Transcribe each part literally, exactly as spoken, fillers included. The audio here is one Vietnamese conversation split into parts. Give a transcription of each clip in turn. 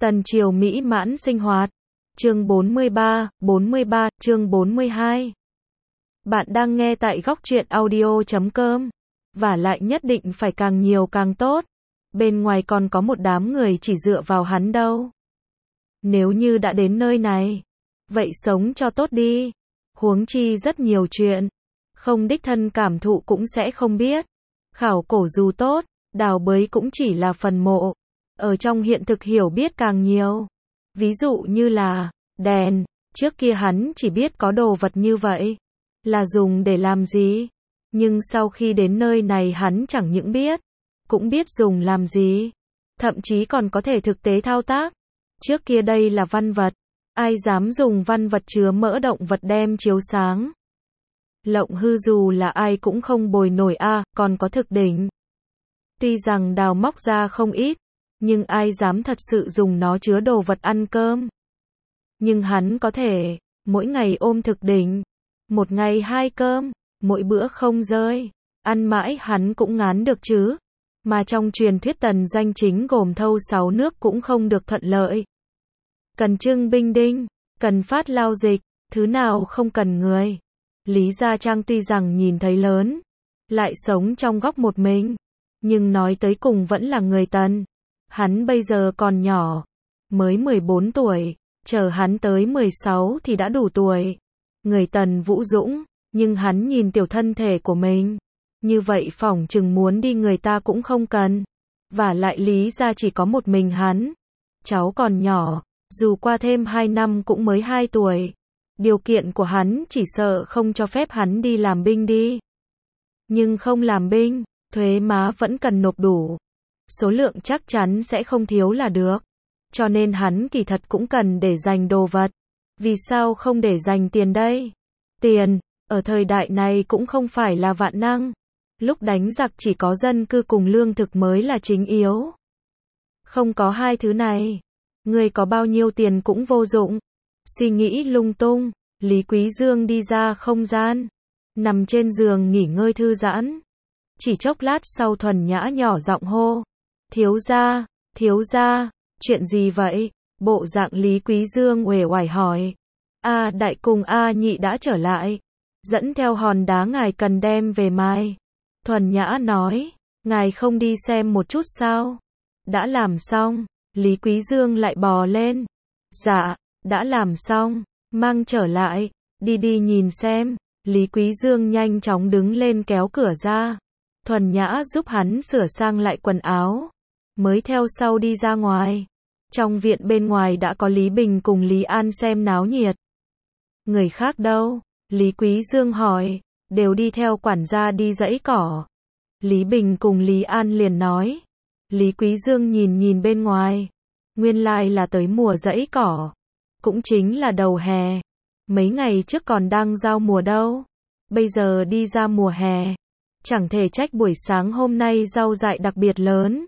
Tần triều mỹ mãn sinh hoạt. Chương bốn mươi ba, bốn mươi ba, chương bốn mươi hai. Bạn đang nghe tại góc truyện audio chấm com. Và lại nhất định phải càng nhiều càng tốt. Bên ngoài còn có một đám người chỉ dựa vào hắn đâu. Nếu như đã đến nơi này, vậy sống cho tốt đi. Huống chi rất nhiều chuyện, không đích thân cảm thụ cũng sẽ không biết. Khảo cổ dù tốt, đào bới cũng chỉ là phần mộ. Ở trong hiện thực hiểu biết càng nhiều. Ví dụ như là đèn, trước kia hắn chỉ biết có đồ vật như vậy là dùng để làm gì. Nhưng sau khi đến nơi này hắn chẳng những biết, cũng biết dùng làm gì. Thậm chí còn có thể thực tế thao tác. Trước kia đây là văn vật, ai dám dùng văn vật chứa mỡ động vật đem chiếu sáng. Lộng hư dù là ai cũng không bồi nổi a, à, còn có thực đỉnh. Tuy rằng đào móc ra không ít, nhưng ai dám thật sự dùng nó chứa đồ vật ăn cơm. Nhưng hắn có thể, mỗi ngày ôm thực đỉnh, một ngày hai cơm, mỗi bữa không rơi, ăn mãi hắn cũng ngán được chứ. Mà trong truyền thuyết Tần Doanh Chính gồm thâu sáu nước cũng không được thuận lợi. Cần trưng binh đinh, cần phát lao dịch, thứ nào không cần người. Lý Gia Trang tuy rằng nhìn thấy lớn, lại sống trong góc một mình, nhưng nói tới cùng vẫn là người Tần. Hắn bây giờ còn nhỏ, mới mười bốn tuổi, chờ hắn tới mười sáu thì đã đủ tuổi. Người Tần Vũ Dũng, nhưng hắn nhìn tiểu thân thể của mình, như vậy phỏng chừng muốn đi người ta cũng không cần. Và lại Lý Gia chỉ có một mình hắn, cháu còn nhỏ, dù qua thêm hai năm cũng mới hai tuổi. Điều kiện của hắn chỉ sợ không cho phép hắn đi làm binh đi. Nhưng không làm binh, thuế má vẫn cần nộp đủ. Số lượng chắc chắn sẽ không thiếu là được. Cho nên hắn kỳ thật cũng cần để dành đồ vật. Vì sao không để dành tiền đây? Tiền, ở thời đại này cũng không phải là vạn năng. Lúc đánh giặc chỉ có dân cư cùng lương thực mới là chính yếu. Không có hai thứ này, người có bao nhiêu tiền cũng vô dụng. Suy nghĩ lung tung, Lý Quý Dương đi ra không gian, nằm trên giường nghỉ ngơi thư giãn. Chỉ chốc lát sau Thuần Nhã nhỏ giọng hô, thiếu gia, thiếu gia, chuyện gì vậy? Bộ dạng Lý Quý Dương uể oải hỏi. A đại cùng A nhị đã trở lại, dẫn theo hòn đá ngài cần đem về mai. Thuần Nhã nói, ngài không đi xem một chút sao? Đã làm xong. Lý Quý Dương lại bò lên. Dạ, đã làm xong, mang trở lại, đi đi nhìn xem. Lý Quý Dương nhanh chóng đứng lên kéo cửa ra. Thuần Nhã giúp hắn sửa sang lại quần áo, mới theo sau đi ra ngoài. Trong viện bên ngoài đã có Lý Bình cùng Lý An xem náo nhiệt. Người khác đâu? Lý Quý Dương hỏi. Đều đi theo quản gia đi dãy cỏ. Lý Bình cùng Lý An liền nói. Lý Quý Dương nhìn nhìn bên ngoài. Nguyên lai là tới mùa dãy cỏ. Cũng chính là đầu hè. Mấy ngày trước còn đang giao mùa đâu. Bây giờ đi ra mùa hè. Chẳng thể trách buổi sáng hôm nay rau dại đặc biệt lớn.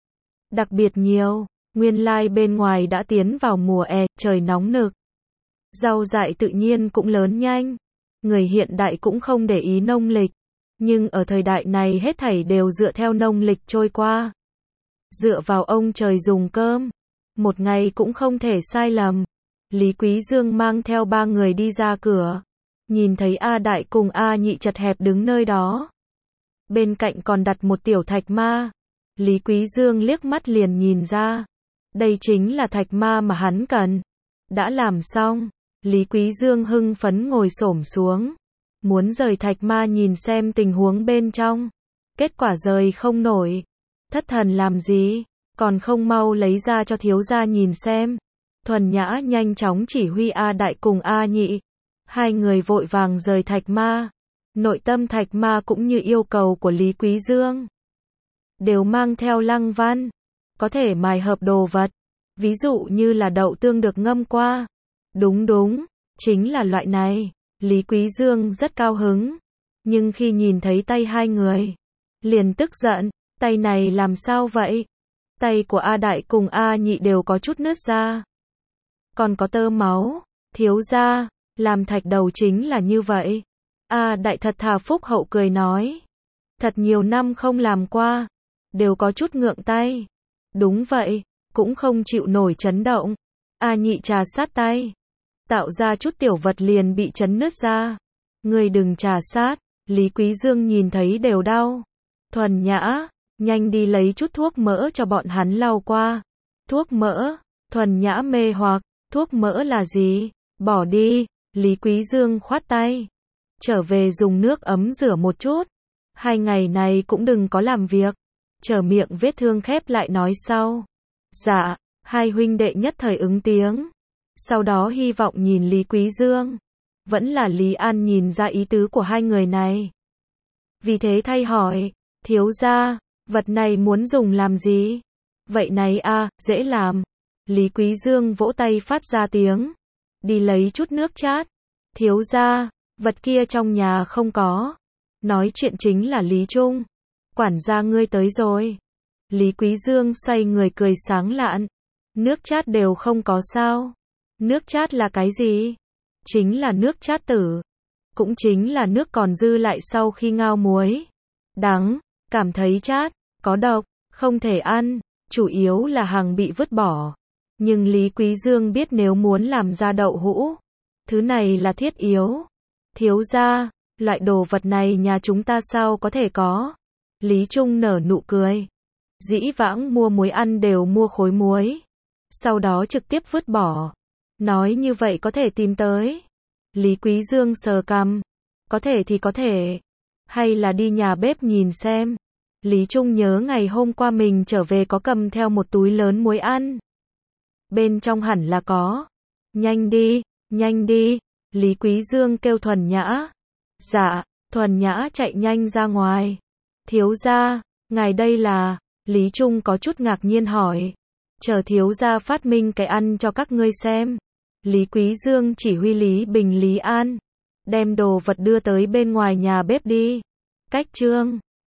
Đặc biệt nhiều. Nguyên lai bên ngoài đã tiến vào mùa e, trời nóng nực. Rau dại tự nhiên cũng lớn nhanh. Người hiện đại cũng không để ý nông lịch. Nhưng ở thời đại này hết thảy đều dựa theo nông lịch trôi qua. Dựa vào ông trời dùng cơm. Một ngày cũng không thể sai lầm. Lý Quý Dương mang theo ba người đi ra cửa. Nhìn thấy A đại cùng A nhị chật hẹp đứng nơi đó. Bên cạnh còn đặt một tiểu thạch ma. Lý Quý Dương liếc mắt liền nhìn ra. Đây chính là thạch ma mà hắn cần. Đã làm xong. Lý Quý Dương hưng phấn ngồi xổm xuống. Muốn rời thạch ma nhìn xem tình huống bên trong. Kết quả rời không nổi. Thất thần làm gì? Còn không mau lấy ra cho thiếu gia nhìn xem. Thuần Nhã nhanh chóng chỉ huy A đại cùng A nhị. Hai người vội vàng rời thạch ma. Nội tâm thạch ma cũng như yêu cầu của Lý Quý Dương. Đều mang theo lăng văn. Có thể mài hợp đồ vật. Ví dụ như là đậu tương được ngâm qua. Đúng đúng, chính là loại này. Lý Quý Dương rất cao hứng. Nhưng khi nhìn thấy tay hai người, liền tức giận. Tay này làm sao vậy? Tay của A đại cùng A nhị đều có chút nứt ra. Còn có tơ máu. Thiếu gia, làm thạch đầu chính là như vậy. A đại thật thà phúc hậu cười nói. Thật nhiều năm không làm qua. Đều có chút ngượng tay. Đúng vậy, cũng không chịu nổi chấn động. A Nhị trà sát tay, tạo ra chút tiểu vật liền bị chấn nứt ra. Ngươi đừng trà sát, Lý Quý Dương nhìn thấy đều đau. Thuần Nhã, nhanh đi lấy chút thuốc mỡ cho bọn hắn lau qua. Thuốc mỡ, Thuần Nhã mê hoặc, thuốc mỡ là gì? Bỏ đi, Lý Quý Dương khoát tay. Trở về dùng nước ấm rửa một chút. Hai ngày này cũng đừng có làm việc. Chờ miệng vết thương khép lại nói sau. Dạ, hai huynh đệ nhất thời ứng tiếng. Sau đó hy vọng nhìn Lý Quý Dương. Vẫn là Lý An nhìn ra ý tứ của hai người này. Vì thế thay hỏi, thiếu gia, vật này muốn dùng làm gì? Vậy này a, dễ làm. Lý Quý Dương vỗ tay phát ra tiếng. Đi lấy chút nước chát. Thiếu gia, vật kia trong nhà không có. Nói chuyện chính là Lý Trung. Quản gia ngươi tới rồi. Lý Quý Dương xoay người cười sáng lạn. Nước chát đều không có sao? Nước chát là cái gì? Chính là nước chát tử. Cũng chính là nước còn dư lại sau khi ngao muối. Đắng, cảm thấy chát, có độc, không thể ăn, chủ yếu là hàng bị vứt bỏ. Nhưng Lý Quý Dương biết nếu muốn làm ra đậu hũ, thứ này là thiết yếu. Thiếu gia, loại đồ vật này nhà chúng ta sao có thể có? Lý Trung nở nụ cười. Dĩ vãng mua muối ăn đều mua khối muối, sau đó trực tiếp vứt bỏ. Nói như vậy có thể tìm tới. Lý Quý Dương sờ cằm. Có thể thì có thể. Hay là đi nhà bếp nhìn xem. Lý Trung nhớ ngày hôm qua mình trở về có cầm theo một túi lớn muối ăn. Bên trong hẳn là có. Nhanh đi, nhanh đi. Lý Quý Dương kêu Thuần Nhã. Dạ, Thuần Nhã chạy nhanh ra ngoài. Thiếu gia, ngài đây là... Lý Trung có chút ngạc nhiên hỏi. Chờ thiếu gia phát minh cái ăn cho các ngươi xem. Lý Quý Dương chỉ huy Lý Bình Lý An. Đem đồ vật đưa tới bên ngoài nhà bếp đi. Cách chương